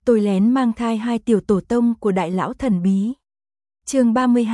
Tôi lén mang thai hai tiểu tổ tông của đại lão thần bí. Chương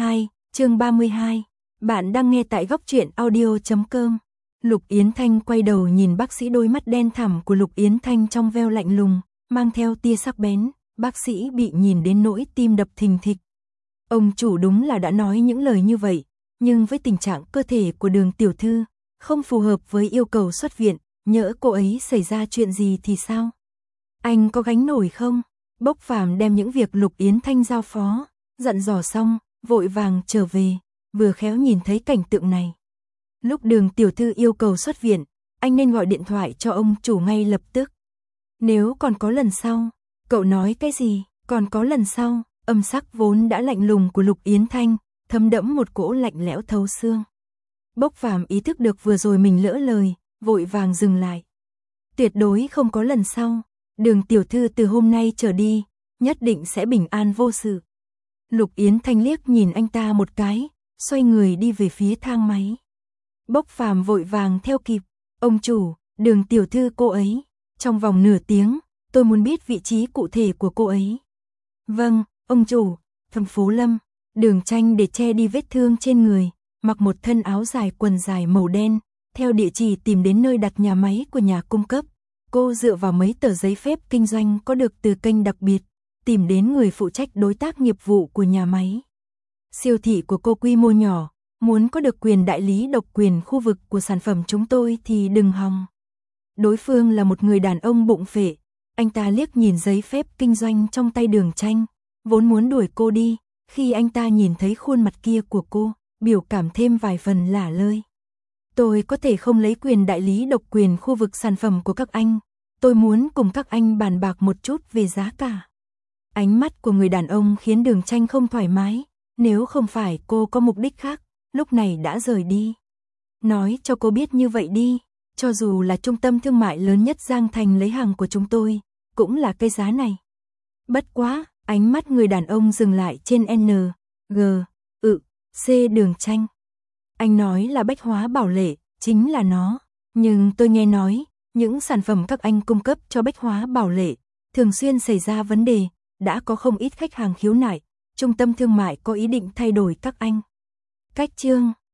32. Bạn đang nghe tại góc truyện audio.com. Lục Yến Thanh quay đầu nhìn bác sĩ, đôi mắt đen thẳm của Lục Yến Thanh trong veo lạnh lùng, mang theo tia sắc bén. Bác sĩ bị nhìn đến nỗi tim đập thình thịch. Ông chủ đúng là đã nói những lời như vậy, nhưng với tình trạng cơ thể của Đường tiểu thư, không phù hợp với yêu cầu xuất viện, nhỡ cô ấy xảy ra chuyện gì thì sao? Anh có gánh nổi không? Bốc Phàm đem những việc Lục Yến Thanh giao phó, dặn dò xong, vội vàng trở về, vừa khéo nhìn thấy cảnh tượng này. Lúc Đường tiểu thư yêu cầu xuất viện, anh nên gọi điện thoại cho ông chủ ngay lập tức. Nếu còn có lần sau, cậu nói cái gì? Còn có lần sau, âm sắc vốn đã lạnh lùng của Lục Yến Thanh, thấm đẫm một cỗ lạnh lẽo thấu xương. Bốc Phàm ý thức được vừa rồi mình lỡ lời, vội vàng dừng lại. Tuyệt đối không có lần sau, Đường tiểu thư từ hôm nay trở đi, nhất định sẽ bình an vô sự. Lục Yến Thanh liếc nhìn anh ta một cái, xoay người đi về phía thang máy. Bốc Phàm vội vàng theo kịp. Ông chủ, Đường tiểu thư cô ấy, trong vòng nửa tiếng, tôi muốn biết vị trí cụ thể của cô ấy. Vâng, ông chủ. Thẩm Phố Lâm. Đường Tranh để che đi vết thương trên người, mặc một thân áo dài quần dài màu đen, theo địa chỉ tìm đến nơi đặt nhà máy của nhà cung cấp. Cô dựa vào mấy tờ giấy phép kinh doanh có được từ kênh đặc biệt, tìm đến người phụ trách đối tác nghiệp vụ của nhà máy. Siêu thị của cô quy mô nhỏ, muốn có được quyền đại lý độc quyền khu vực của sản phẩm chúng tôi thì đừng hòng. Đối phương là một người đàn ông bụng phệ, anh ta liếc nhìn giấy phép kinh doanh trong tay Đường Tranh, vốn muốn đuổi cô đi, khi anh ta nhìn thấy khuôn mặt kia của cô, biểu cảm thêm vài phần lả lơi. Tôi có thể không lấy quyền đại lý độc quyền khu vực sản phẩm của các anh, tôi muốn cùng các anh bàn bạc một chút về giá cả. Ánh mắt của người đàn ông khiến Đường Tranh không thoải mái, nếu không phải cô có mục đích khác, lúc này đã rời đi. Nói cho cô biết như vậy đi, cho dù là trung tâm thương mại lớn nhất Giang Thành lấy hàng của chúng tôi, cũng là cái giá này. Bất quá, ánh mắt người đàn ông dừng lại trên N, G, C Đường Tranh. Anh nói là Bách Hóa Bảo Lệ, chính là nó. Nhưng tôi nghe nói, những sản phẩm các anh cung cấp cho Bách Hóa Bảo Lệ thường xuyên xảy ra vấn đề, đã có không ít khách hàng khiếu nại, trung tâm thương mại có ý định thay đổi các anh. Cách chương